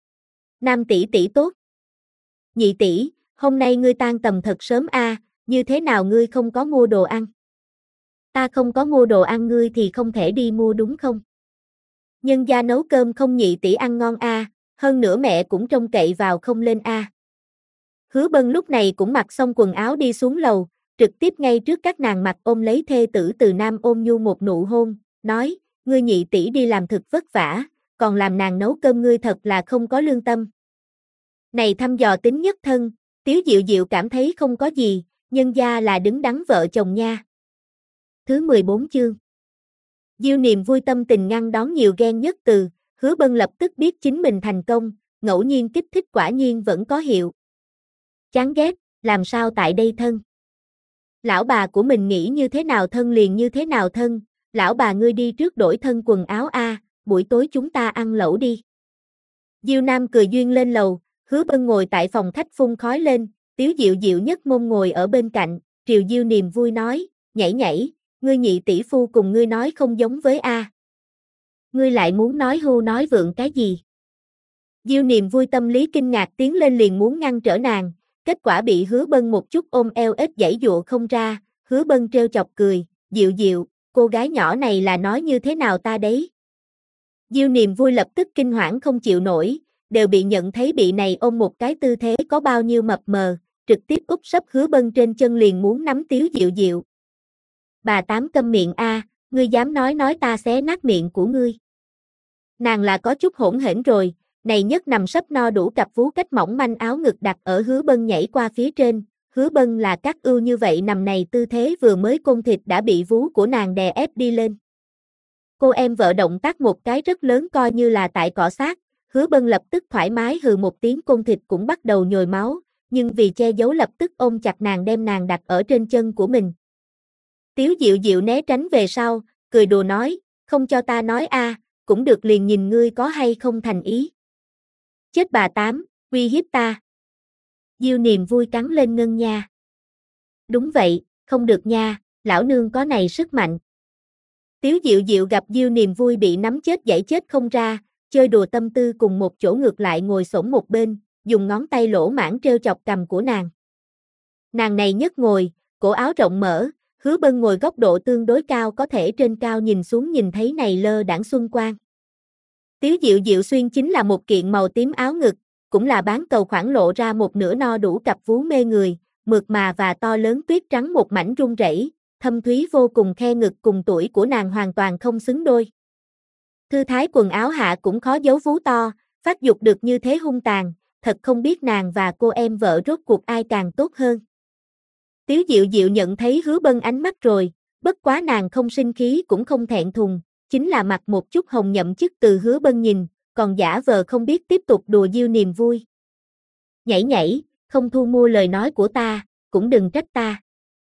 Nam tỷ tỷ tốt. Nhị tỷ, hôm nay ngươi tan tầm thật sớm a, như thế nào ngươi không có mua đồ ăn? Ta không có mua đồ ăn ngươi thì không thể đi mua đúng không? Nhân gia nấu cơm không nhị tỷ ăn ngon a, hơn nữa mẹ cũng trông cậy vào không lên a. Hứa Bân lúc này cũng mặc xong quần áo đi xuống lầu, trực tiếp ngay trước các nàng mặt ôm lấy thê tử Từ Nam ôm nhu một nụ hôn, nói, ngươi nhị tỷ đi làm thực vất vả, còn làm nàng nấu cơm ngươi thật là không có lương tâm. Này thăm dò tính nhất thân, Tiếu Diệu Diệu cảm thấy không có gì, nhân gia là đứng đắn vợ chồng nha. Thứ 14 chương. Diêu Niệm vui tâm tình ngăn đón nhiều ghen nhất từ, Hứa Bân lập tức biết chính mình thành công, ngẫu nhiên kích thích quả nhiên vẫn có hiệu. Chán ghét, làm sao tại đây thân? Lão bà của mình nghĩ như thế nào thân liền như thế nào thân, lão bà ngươi đi trước đổi thân quần áo a, buổi tối chúng ta ăn lẩu đi. Diêu Nam cười duyên lên lầu, Hứa Bân ngồi tại phòng khách phun khói lên, Tiếu Diệu Diệu nhất môn ngồi ở bên cạnh, Triều Diêu Niệm vui nói, nhảy nhảy, ngươi nhị tỷ phu cùng ngươi nói không giống với a. Ngươi lại muốn nói hưu nói vượng cái gì? Diêu Niệm vui tâm lý kinh ngạc tiến lên liền muốn ngăn trở nàng, kết quả bị Hứa Bân một chút ôm eo ếch giãy dụa không ra, Hứa Bân trêu chọc cười, Diệu Diệu, cô gái nhỏ này là nói như thế nào ta đấy? Diêu Niệm vui lập tức kinh hoảng không chịu nổi, đều bị nhận thấy bị này ôm một cái tư thế có bao nhiêu mập mờ, trực tiếp úp sấp Hứa Bân trên chân liền muốn nắm Tiếu Diệu Diệu. Bà Tám câm miệng a, ngươi dám nói ta xé nát miệng của ngươi. Nàng là có chút hỗn hển rồi, này nhất nằm sấp no đủ cặp vú cách mỏng manh áo ngực đặt ở Hứa Bân nhảy qua phía trên, Hứa Bân là cát ưu như vậy nằm này tư thế vừa mới côn thịt đã bị vú của nàng đè ép đi lên. Cô em vợ động tác một cái rất lớn coi như là tại cọ sát, Hứa Bân lập tức thoải mái hừ một tiếng côn thịt cũng bắt đầu nhồi máu, nhưng vì che giấu lập tức ôm chặt nàng đem nàng đặt ở trên chân của mình. Tiếu Diệu Diệu né tránh về sau, cười đùa nói, không cho ta nói a, cũng được liền nhìn ngươi có hay không thành ý. Chết bà Tám, uy hiếp ta. Diêu Niệm vui cắn lên ngân nha. Đúng vậy, không được nha, lão nương có này sức mạnh. Tiếu Diệu Diệu gặp Diêu Niệm vui bị nắm chết giãy chết không ra, chơi đùa tâm tư cùng một chỗ ngược lại ngồi xổm một bên, dùng ngón tay lỗ mãng treo chọc cằm của nàng. Nàng này nhất ngồi, cổ áo rộng mở, Hứa Bân ngồi góc độ tương đối cao có thể trên cao nhìn xuống nhìn thấy này lơ đãng xuân quang. Tiếu Diệu Diệu xuyên chính là một kiện màu tím áo ngực, cũng là bán cầu khoảng lộ ra một nửa no đủ cặp vú mê người, mượt mà và to lớn tuyết trắng một mảnh rung rẩy, thâm thúy vô cùng khe ngực cùng tuổi của nàng hoàn toàn không xứng đôi. Thư thái quần áo hạ cũng khó giấu vú to, phát dục được như thế hung tàn, thật không biết nàng và cô em vợ rốt cuộc ai càng tốt hơn. Tiếu Diệu Diệu nhận thấy Hứa Bân ánh mắt rồi, bất quá nàng không sinh khí cũng không thẹn thùng, chính là mặt một chút hồng nhậm chức từ Hứa Bân nhìn, còn giả vờ không biết tiếp tục đùa Diêu Niệm vui. Nhảy nhảy, không thu mua lời nói của ta, cũng đừng trách ta.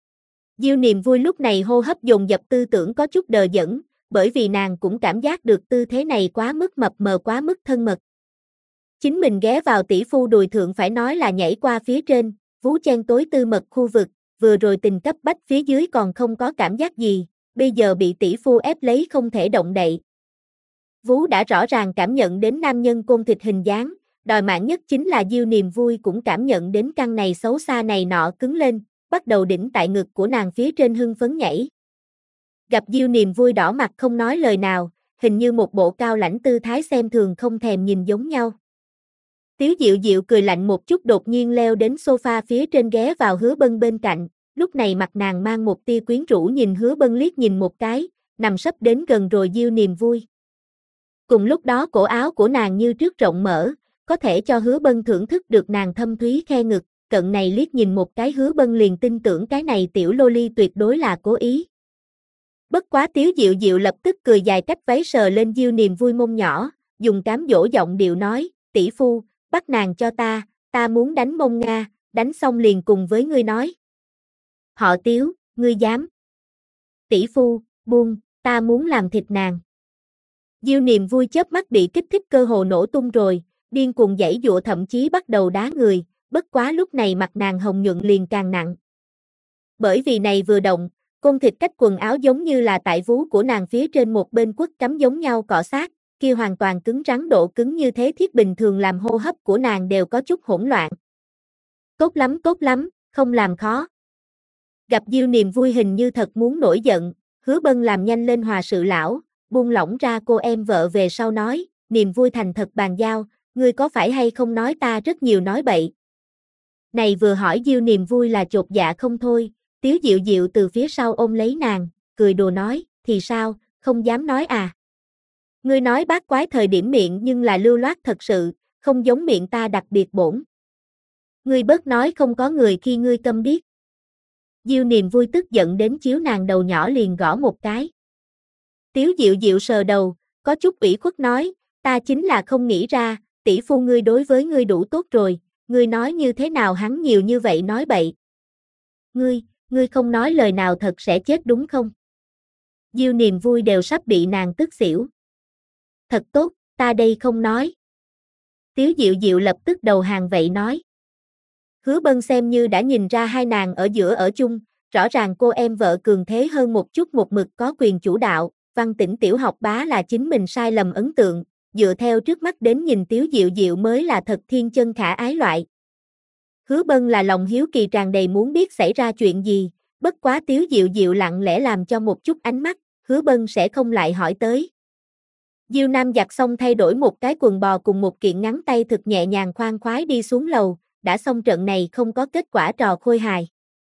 Diêu Niệm vui lúc này hô hấp dồn dập tư tưởng có chút đờ đẫn, bởi vì nàng cũng cảm giác được tư thế này quá mức mập mờ quá mức thân mật. Chính mình ghé vào tỷ phu đùi thượng phải nói là nhảy qua phía trên, vú chen tối tư mật khu vực, vừa rồi tình cấp bách phía dưới còn không có cảm giác gì, bây giờ bị tỷ phu ép lấy không thể động đậy. Vú đã rõ ràng cảm nhận đến nam nhân côn thịt hình dáng, đòi mạng nhất chính là Diêu Niệm vui cũng cảm nhận đến căn này xấu xa này nọ cứng lên, bắt đầu đỉnh tại ngực của nàng phía trên hưng phấn nhảy. Gặp Diêu Niệm vui đỏ mặt không nói lời nào, hình như một bộ cao lãnh tư thái xem thường không thèm nhìn giống nhau. Tiếu Diệu Diệu cười lạnh một chút đột nhiên leo đến sofa phía trên ghé vào Hứa Bân bên cạnh, lúc này mặt nàng mang một tia quyến rũ nhìn Hứa Bân liếc nhìn một cái, nằm sấp đến gần rồi Diêu Niệm vui. Cùng lúc đó cổ áo của nàng như trước rộng mở, có thể cho Hứa Bân thưởng thức được nàng thâm thúy khe ngực, cận này liếc nhìn một cái Hứa Bân liền tin tưởng cái này tiểu loli tuyệt đối là cố ý. Bất quá Tiếu Diệu Diệu lập tức cười dài cách váy sờ lên Diêu Niệm vui mông nhỏ, dùng cám dỗ giọng điệu nói, tỷ phu, bắt nàng cho ta muốn đánh mông Nga, đánh xong liền cùng với ngươi nói. Họ Tiếu, ngươi dám. Tỷ phu, buông, ta muốn làm thịt nàng. Diêu Niệm vui chớp mắt bị kích thích cơ hồ nổ tung rồi, điên cuồng giãy giụa thậm chí bắt đầu đá người, bất quá lúc này mặt nàng hồng nhuận liền càng nặng. Bởi vì này vừa động, côn thịt cách quần áo giống như là tại vú của nàng phía trên một bên quất cắm giống nhau cọ sát, kia hoàn toàn cứng rắn độ cứng như thế thiết bình thường làm hô hấp của nàng đều có chút hỗn loạn. Tốt lắm, không làm khó. Gặp Diêu Niệm vui hình như thật muốn nổi giận, Hứa Bân làm nhanh lên hòa sự lão, buông lỏng ra cô em vợ về sau nói, Niệm vui thành thật bàn giao, ngươi có phải hay không nói ta rất nhiều nói bậy. Này vừa hỏi Diêu Niệm vui là chột dạ không thôi, Tiếu Diệu Diệu từ phía sau ôm lấy nàng, cười đùa nói, thì sao, không dám nói à. Ngươi nói bát quái thời điểm miệng nhưng là lưu loát thật sự, không giống miệng ta đặc biệt bổn. Ngươi bớt nói không có người khi ngươi câm điếc. Diêu Niềm Vui tức giận đến chiếu nàng đầu nhỏ liền gõ một cái. Tiếu Diệu Diệu sờ đầu, có chút ủy khuất nói, ta chính là không nghĩ ra, tỷ phu ngươi đối với ngươi đủ tốt rồi, ngươi nói như thế nào hắn nhiều như vậy nói bậy. Ngươi không nói lời nào thật sẽ chết đúng không? Diêu Niềm Vui đều sắp bị nàng tức xỉu. Thật tốt, ta đây không nói. Tiếu Diệu Diệu lập tức đầu hàng vậy nói. Hứa Bân xem như đã nhìn ra hai nàng ở giữa ở chung, rõ ràng cô em vợ cường thế hơn một chút một mực có quyền chủ đạo, Văn Tĩnh tiểu học bá là chính mình sai lầm ấn tượng, dựa theo trước mắt đến nhìn Tiếu Diệu Diệu mới là thật thiên chân khả ái loại. Hứa Bân là lòng hiếu kỳ tràn đầy muốn biết xảy ra chuyện gì, bất quá Tiếu Diệu Diệu lặng lẽ làm cho một chút ánh mắt, Hứa Bân sẽ không lại hỏi tới. Diêu Nam giặt xong thay đổi một cái quần bò cùng một kiện ngắn tay thực nhẹ nhàng khoan khoái đi xuống lầu, đã xong trận này không có kết quả trò khôi hài.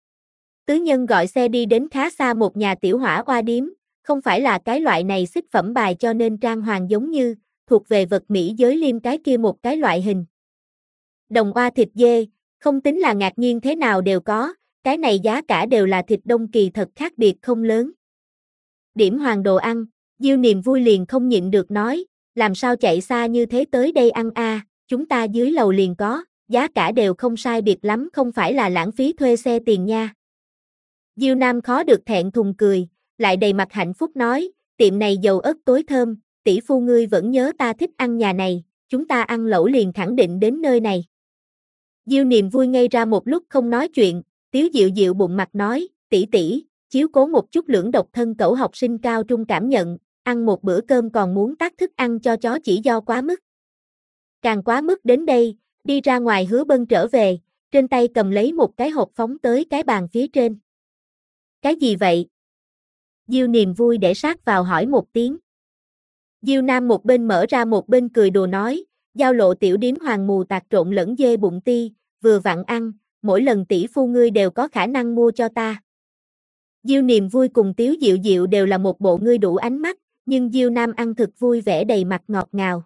Tứ Nhân gọi xe đi đến khá xa một nhà tiểu hỏa oa điếm, không phải là cái loại này xích phẩm bài cho nên trang hoàng giống như, thuộc về vật Mỹ giới liêm cái kia một cái loại hình. Đồng oa thịt dê, không tính là ngạc nhiên thế nào đều có, cái này giá cả đều là thịt Đông Kỳ thật khác biệt không lớn. Điểm hoàng đồ ăn, Diêu Niềm Vui liền không nhịn được nói, làm sao chạy xa như thế tới đây ăn a, chúng ta dưới lầu liền có, giá cả đều không sai biệt lắm không phải là lãng phí thuê xe tiền nha. Diêu Nam khó được thẹn thùng cười, lại đầy mặt hạnh phúc nói, tiệm này dầu ớt tối thơm, tỷ phu ngươi vẫn nhớ ta thích ăn nhà này, chúng ta ăn lẩu liền khẳng định đến nơi này. Diêu Niềm Vui ngây ra một lúc không nói chuyện, Tiếu Diệu Diệu bụng mặt nói, tỷ tỷ, chiếu cố một chút lưỡng độc thân cẩu học sinh cao trung cảm nhận, ăn một bữa cơm còn muốn tác thức ăn cho chó chỉ do quá mức. Càng quá mức đến đây, đi ra ngoài Hứa Bân trở về, trên tay cầm lấy một cái hộp phóng tới cái bàn phía trên. Cái gì vậy? Diêu Niềm Vui để sát vào hỏi một tiếng. Diêu Nam một bên mở ra một bên cười đùa nói, giao lộ tiểu điếm hoàng mù tạc trộn lẫn dê bụng ti, vừa vặn ăn, mỗi lần tỷ phu ngươi đều có khả năng mua cho ta. Diêu Niềm Vui cùng Tiếu Diệu Diệu đều là một bộ ngươi đủ ánh mắt, nhưng Diêu Nam ăn thực vui vẻ đầy mặt ngọt ngào.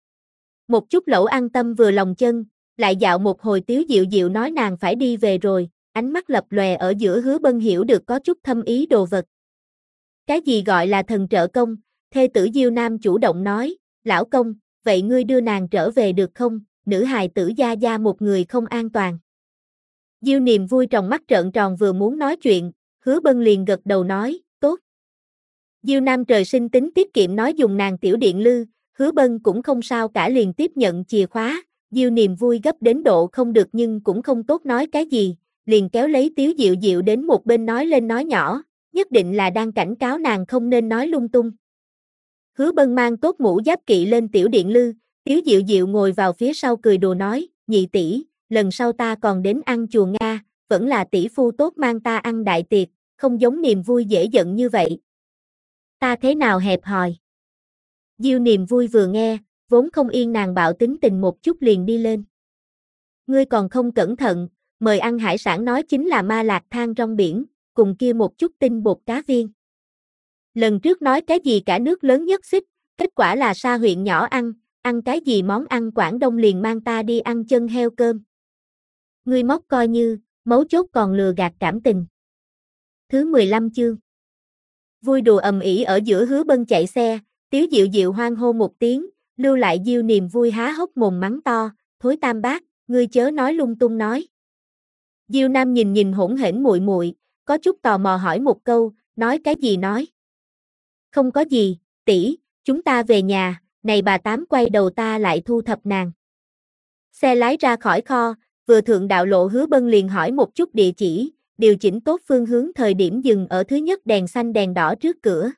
Một chút lẩu ăn tâm vừa lòng chân, lại dạo một hồi Tiếu Diệu Diệu nói nàng phải đi về rồi, ánh mắt lập lòe ở giữa Hứa Bân hiểu được có chút thâm ý đồ vật. Cái gì gọi là thần trợ công, thê tử Diêu Nam chủ động nói, lão công, vậy ngươi đưa nàng trở về được không, nữ hài tử gia gia một người không an toàn. Diêu Niềm Vui trong mắt trợn tròn vừa muốn nói chuyện, Hứa Bân liền gật đầu nói, tốt. Diêu Nam trời sinh tính tiết kiệm nói dùng nàng tiểu điện lư, Hứa Bân cũng không sao cả liền tiếp nhận chìa khóa, Diêu Niềm Vui gấp đến độ không được nhưng cũng không tốt nói cái gì, liền kéo lấy Tiếu Diệu Diệu đến một bên nói lên nói nhỏ, nhất định là đang cảnh cáo nàng không nên nói lung tung. Hứa Bân mang tốt mũ giáp kỵ lên tiểu điện lư, Tiếu Diệu Diệu ngồi vào phía sau cười đùa nói, nhị tỷ, lần sau ta còn đến ăn chùa Nga, vẫn là tỷ phu tốt mang ta ăn đại tiệc, không giống Niềm Vui dễ giận như vậy. Ta thế nào hẹp hòi. Diêu Niềm Vui vừa nghe, vốn không yên nàng bạo tính tình một chút liền đi lên. Ngươi còn không cẩn thận, mời ăn hải sản nói chính là ma lạc than trong biển, cùng kia một chút tinh bột cá viên. Lần trước nói cái gì cả nước lớn nhất xích, kết quả là xa huyện nhỏ ăn cái gì món ăn Quảng Đông liền mang ta đi ăn chân heo cơm. Ngươi móc coi như, mấu chốt còn lừa gạt cảm tình. Thứ 15 chương. Vui đùa ầm ĩ ở giữa Hứa Bân chạy xe, Tiếu Diệu Diệu hoan hô một tiếng, lưu lại Diêu Niềm Vui há hốc mồm mắng to, thối tam bát, ngươi chớ nói lung tung nói. Diêu Nam nhìn nhìn hỗn hển muội muội, có chút tò mò hỏi một câu, nói cái gì nói? Không có gì, tỷ, chúng ta về nhà, này bà tám quay đầu ta lại thu thập nàng. Xe lái ra khỏi kho, vừa thượng đạo lộ Hứa Bân liền hỏi một chút địa chỉ, điều chỉnh tốt phương hướng thời điểm dừng ở thứ nhất đèn xanh đèn đỏ trước cửa.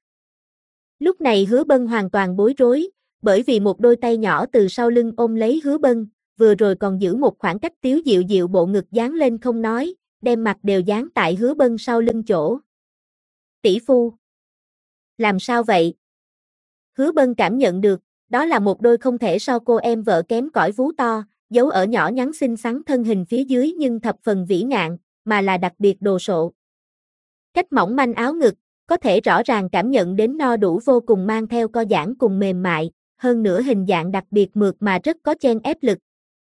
Lúc này Hứa Bân hoàn toàn bối rối, bởi vì một đôi tay nhỏ từ sau lưng ôm lấy Hứa Bân, vừa rồi còn giữ một khoảng cách Tiếu Diệu Diệu bộ ngực dán lên không nói, đem mặt đều dán tại Hứa Bân sau lưng chỗ. Tỷ phu. Làm sao vậy? Hứa Bân cảm nhận được, đó là một đôi không thể so cô em vợ kém cỏi vú to, giấu ở nhỏ nhắn xinh xắn thân hình phía dưới nhưng thập phần vĩ ngạn, mà là đặc biệt đồ sộ. Cách mỏng manh áo ngực, có thể rõ ràng cảm nhận đến no đủ vô cùng mang theo co giãn cùng mềm mại, hơn nữa hình dạng đặc biệt mượt mà rất có chen ép lực.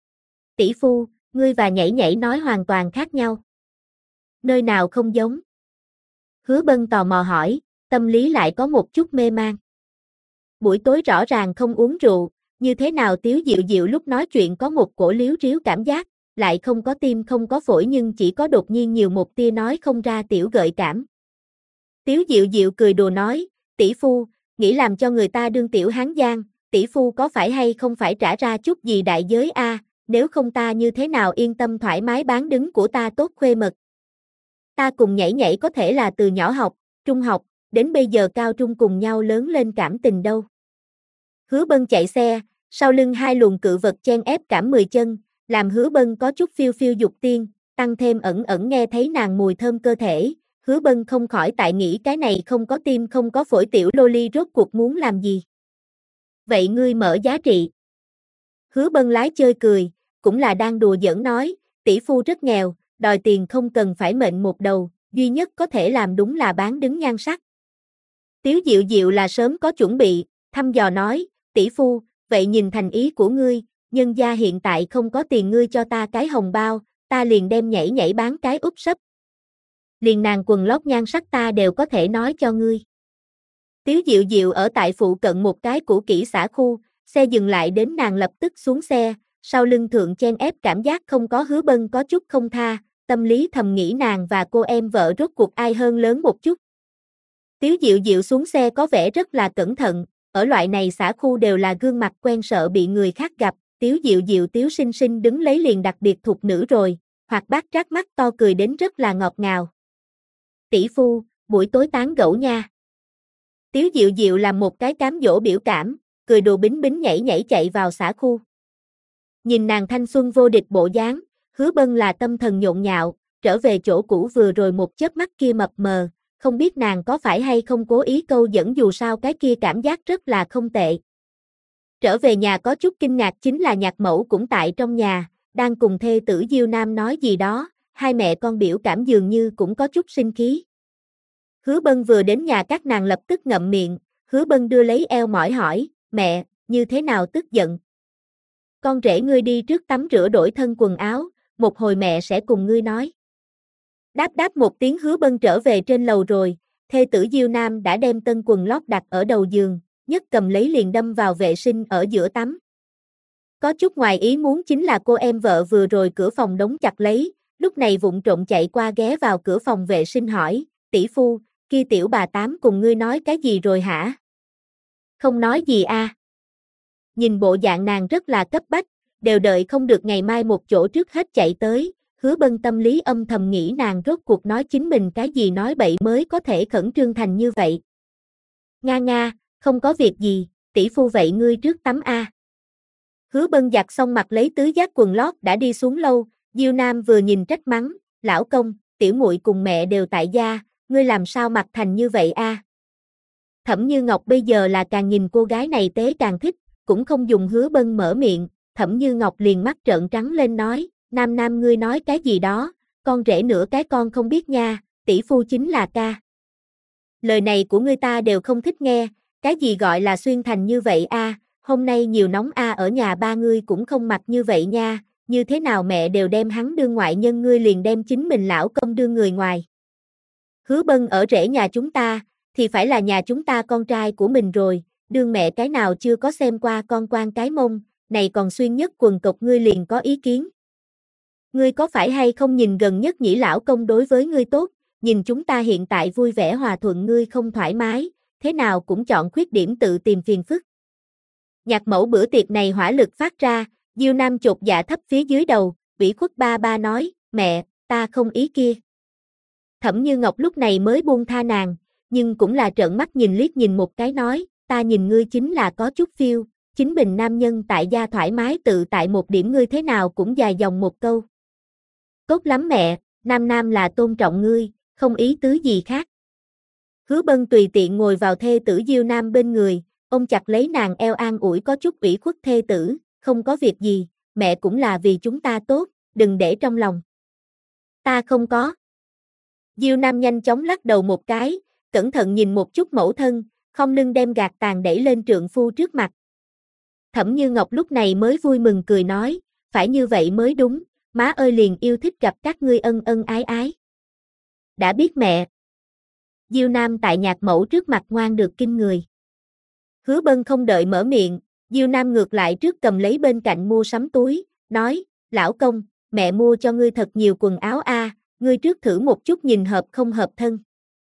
Tỷ phu, ngươi và nhảy nhảy nói hoàn toàn khác nhau. Nơi nào không giống? Hứa Bân tò mò hỏi, tâm lý lại có một chút mê man. Buổi tối rõ ràng không uống rượu, như thế nào Tiếu Diệu Diệu lúc nói chuyện có một cổ liếu riếu cảm giác, lại không có tim không có phổi nhưng chỉ có đột nhiên nhiều một tia nói không ra tiểu gợi cảm. Tiếu Diệu Diệu cười đùa nói, tỷ phu, nghĩ làm cho người ta đương tiểu hán giang, tỷ phu có phải hay không phải trả ra chút gì đại giới a, nếu không ta như thế nào yên tâm thoải mái bán đứng của ta tốt khuê mật. Ta cùng nhảy nhảy có thể là từ nhỏ học, trung học, đến bây giờ cao trung cùng nhau lớn lên cảm tình đâu. Hứa Bân chạy xe, sau lưng hai luồng cự vật chen ép cảm 10 chân, làm Hứa Bân có chút phiêu phiêu dục tiên, tăng thêm ẩn ẩn nghe thấy nàng mùi thơm cơ thể, Hứa Bân không khỏi tại nghĩ cái này không có tim không có phổi tiểu loli rốt cuộc muốn làm gì. Vậy ngươi mở giá trị. Hứa Bân lái chơi cười, cũng là đang đùa giỡn nói, tỷ phu rất nghèo, đòi tiền không cần phải mệnh một đầu, duy nhất có thể làm đúng là bán đứng nhan sắc. Tiếu Diệu Diệu là sớm có chuẩn bị, thăm dò nói, tỷ phu, vậy nhìn thành ý của ngươi, nhân gia hiện tại không có tiền ngươi cho ta cái hồng bao, ta liền đem nhảy nhảy bán cái úp sấp. Liền nàng quần lót nhan sắc ta đều có thể nói cho ngươi. Tiếu Diệu Diệu ở tại phụ cận một cái cũ kỹ xã khu, xe dừng lại đến nàng lập tức xuống xe, sau lưng thượng chen ép cảm giác không có Hứa Bân có chút không tha, tâm lý thầm nghĩ nàng và cô em vợ rốt cuộc ai hơn lớn một chút. Tiếu Diệu Diệu xuống xe có vẻ rất là cẩn thận, ở loại này xã khu đều là gương mặt quen sợ bị người khác gặp, Tiếu Diệu Diệu Tiếu Sinh Sinh đứng lấy liền đặc biệt thục nữ rồi, hoặc bác trác mắt to cười đến rất là ngọt ngào. Tỷ phu, buổi tối tán gẫu nha. Tiếu Diệu Diệu làm một cái cám dỗ biểu cảm, cười đùa bính bính nhảy nhảy chạy vào xã khu. Nhìn nàng thanh xuân vô địch bộ dáng, Hứa Bân là tâm thần nhộn nhạo, trở về chỗ cũ vừa rồi một chớp mắt kia mập mờ, không biết nàng có phải hay không cố ý câu dẫn dù sao cái kia cảm giác rất là không tệ. Trở về nhà có chút kinh ngạc chính là nhạc mẫu cũng tại trong nhà, đang cùng thê tử Diêu Nam nói gì đó, hai mẹ con biểu cảm dường như cũng có chút sinh khí. Hứa Bân vừa đến nhà các nàng lập tức ngậm miệng, Hứa Bân đưa lấy eo mỏi hỏi, mẹ, như thế nào tức giận? Con rể ngươi đi trước tắm rửa đổi thân quần áo, một hồi mẹ sẽ cùng ngươi nói. Đáp đáp một tiếng Hứa Bân trở về trên lầu rồi, thê tử Diêu Nam đã đem tân quần lót đặt ở đầu giường, nhất cầm lấy liền đâm vào vệ sinh ở giữa tắm. Có chút ngoài ý muốn chính là cô em vợ vừa rồi cửa phòng đóng chặt lấy, lúc này vụng trộm chạy qua ghé vào cửa phòng vệ sinh hỏi, tỷ phu, kia tiểu bà tám cùng ngươi nói cái gì rồi hả? Không nói gì a. Nhìn bộ dạng nàng rất là cấp bách, đều đợi không được ngày mai một chỗ trước hết chạy tới, Hứa Bân tâm lý âm thầm nghĩ nàng rốt cuộc nói chính mình cái gì nói bậy mới có thể khẩn trương thành như vậy. Nga nga, không có việc gì, tỷ phu vậy ngươi trước tắm a. Hứa Bân giặt xong mặc lấy tứ giác quần lót đã đi xuống lâu, Diêu Nam vừa nhìn trách mắng, lão công, tiểu muội cùng mẹ đều tại gia, ngươi làm sao mặc thành như vậy a? Thẩm Như Ngọc bây giờ là càng nhìn cô gái này tế càng thích, cũng không dùng Hứa Bân mở miệng, Thẩm Như Ngọc liền mắt trợn trắng lên nói, Nam Nam ngươi nói cái gì đó, con rể nửa cái con không biết nha, tỷ phu chính là ca. Lời này của ngươi ta đều không thích nghe, cái gì gọi là xuyên thành như vậy a? Hôm nay nhiều nóng a, ở nhà ba ngươi cũng không mặc như vậy nha, như thế nào mẹ đều đem hắn đương ngoại nhân ngươi liền đem chính mình lão công đương người ngoài. Hứa Bân ở rể nhà chúng ta, thì phải là nhà chúng ta con trai của mình rồi, đương mẹ cái nào chưa có xem qua con quan cái mông, này còn xuyên nhất quần cộc ngươi liền có ý kiến. Ngươi có phải hay không nhìn gần nhất nhĩ lão công đối với ngươi tốt, nhìn chúng ta hiện tại vui vẻ hòa thuận ngươi không thoải mái, thế nào cũng chọn khuyết điểm tự tìm phiền phức. Nhạc mẫu bữa tiệc này hỏa lực phát ra, Diêu Nam chột dạ thấp phía dưới đầu, ủy khuất ba ba nói, mẹ, ta không ý kia. Thẩm Như Ngọc lúc này mới buông tha nàng, nhưng cũng là trợn mắt nhìn liếc nhìn một cái nói, ta nhìn ngươi chính là có chút phiêu, chính mình nam nhân tại gia thoải mái tự tại một điểm ngươi thế nào cũng dài dòng một câu. Tốt lắm mẹ, Nam Nam là tôn trọng ngươi, không ý tứ gì khác. Hứa Bân tùy tiện ngồi vào thê tử Diêu Nam bên người, ôm chặt lấy nàng eo an ủi có chút ủy khuất thê tử, không có việc gì, mẹ cũng là vì chúng ta tốt, đừng để trong lòng. Ta không có. Diêu Nam nhanh chóng lắc đầu một cái, cẩn thận nhìn một chút mẫu thân, không lưng đem gạt tàn đẩy lên trượng phu trước mặt. Thẩm Như Ngọc lúc này mới vui mừng cười nói, phải như vậy mới đúng, má ơi liền yêu thích gặp các ngươi ân ân ái ái. Đã biết mẹ. Diêu Nam tại nhạc mẫu trước mặt ngoan được kinh người. Hứa Bân không đợi mở miệng, Diêu Nam ngược lại trước cầm lấy bên cạnh mua sắm túi, nói, lão công, mẹ mua cho ngươi thật nhiều quần áo a, ngươi trước thử một chút nhìn hợp không hợp thân.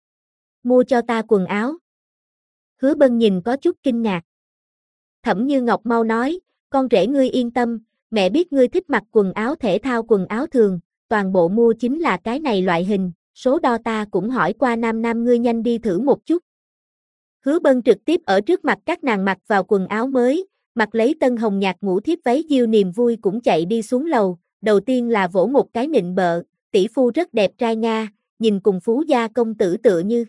Mua cho ta quần áo. Hứa Bân nhìn có chút kinh ngạc. Thẩm Như Ngọc mau nói, con rể ngươi yên tâm, mẹ biết ngươi thích mặc quần áo thể thao quần áo thường, toàn bộ mua chính là cái này loại hình, số đo ta cũng hỏi qua Nam ngươi nhanh đi thử một chút. Hứa Bân trực tiếp ở trước mặt các nàng mặc vào quần áo mới, mặc lấy tân hồng nhạt ngũ thiếp váy Diêu Niềm Vui cũng chạy đi xuống lầu, đầu tiên là vỗ một cái nịnh bợ, tỷ phu rất đẹp trai nga, nhìn cùng phú gia công tử tựa như.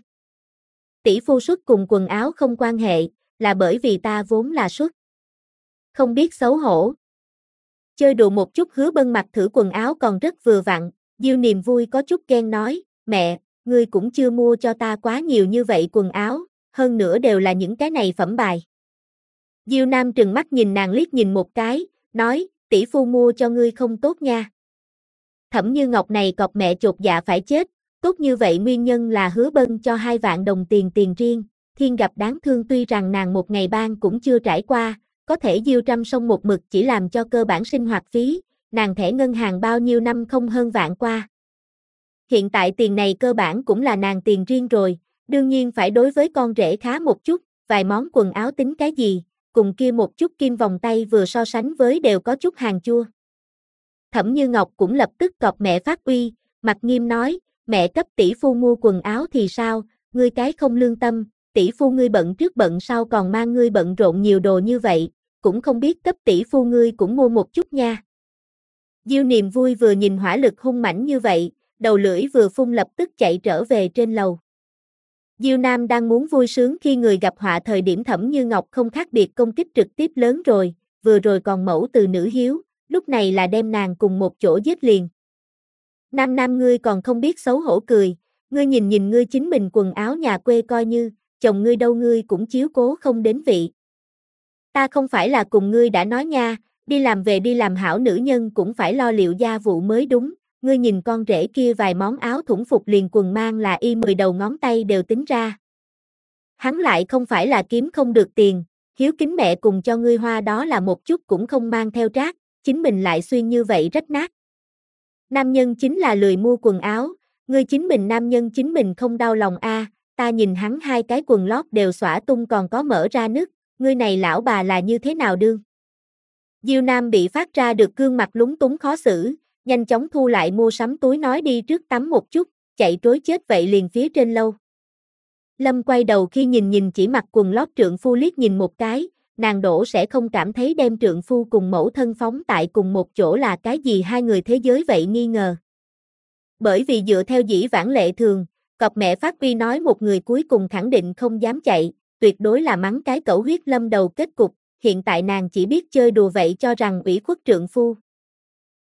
Tỷ phu xuất cùng quần áo không quan hệ, là bởi vì ta vốn là xuất. Không biết xấu hổ. Chơi đùa một chút Hứa Bân mặc thử quần áo còn rất vừa vặn, Diêu Niềm Vui có chút ghen nói, mẹ, ngươi cũng chưa mua cho ta quá nhiều như vậy quần áo, hơn nữa đều là những cái này phẩm bài. Diêu Nam trừng mắt nhìn nàng liếc nhìn một cái, nói, tỷ phu mua cho ngươi không tốt nha. Thẩm Như Ngọc này cọp mẹ chột dạ phải chết, tốt như vậy nguyên nhân là Hứa Bân cho 2 vạn đồng tiền riêng, thiên gặp đáng thương tuy rằng nàng một ngày ban cũng chưa trải qua, có thể Diêu Trăm Sông một mực chỉ làm cho cơ bản sinh hoạt phí, nàng thẻ ngân hàng bao nhiêu năm không hơn vạn qua. Hiện tại tiền này cơ bản cũng là nàng tiền riêng rồi, đương nhiên phải đối với con rể khá một chút, vài món quần áo tính cái gì, cùng kia một chút kim vòng tay vừa so sánh với đều có chút hàng chua. Thẩm Như Ngọc cũng lập tức cọp mẹ phát uy, mặt nghiêm nói, mẹ cấp tỷ phu mua quần áo thì sao, ngươi cái không lương tâm, tỷ phu ngươi bận trước bận sau còn mang ngươi bận rộn nhiều đồ như vậy, cũng không biết cấp tỷ phu ngươi cũng mua một chút nha. Diêu Niềm Vui vừa nhìn hỏa lực hung mãnh như vậy, đầu lưỡi vừa phun lập tức chạy trở về trên lầu. Diêu Nam đang muốn vui sướng khi người gặp họa thời điểm Thẩm Như Ngọc không khác biệt công kích trực tiếp lớn rồi, vừa rồi còn mẫu từ nữ hiếu, lúc này là đem nàng cùng một chỗ giết liền. Nam ngươi còn không biết xấu hổ cười, ngươi nhìn ngươi chính mình quần áo nhà quê coi như, chồng ngươi đâu ngươi cũng chiếu cố không đến vị. Ta không phải là cùng ngươi đã nói nha, đi làm về đi làm hảo nữ nhân cũng phải lo liệu gia vụ mới đúng, ngươi nhìn con rể kia vài món áo thủng phục liền quần mang là y 10 đầu ngón tay đều tính ra. Hắn lại không phải là kiếm không được tiền, hiếu kính mẹ cùng cho ngươi hoa đó là một chút cũng không mang theo trác, chính mình lại xuyên như vậy rách nát. Nam nhân chính là lười mua quần áo, ngươi chính mình nam nhân chính mình không đau lòng a, ta nhìn hắn 2 cái quần lót đều xõa tung còn có mở ra nứt, ngươi này lão bà là như thế nào đương? Diêu Nam bị phát ra được gương mặt lúng túng khó xử, nhanh chóng thu lại mua sắm túi nói đi trước tắm một chút, chạy trối chết vậy liền phía trên lâu. Lâm quay đầu khi nhìn chỉ mặc quần lót trượng phu liếc nhìn một cái, nàng đổ sẽ không cảm thấy đem trượng phu cùng mẫu thân phóng tại cùng một chỗ là cái gì hai người thế giới vậy nghi ngờ. Bởi vì dựa theo dĩ vãng lệ thường, cọp mẹ phát uy nói một người cuối cùng khẳng định không dám chạy, tuyệt đối là mắng cái cẩu huyết lâm đầu kết cục, hiện tại nàng chỉ biết chơi đùa vậy cho rằng ủy khuất trượng phu.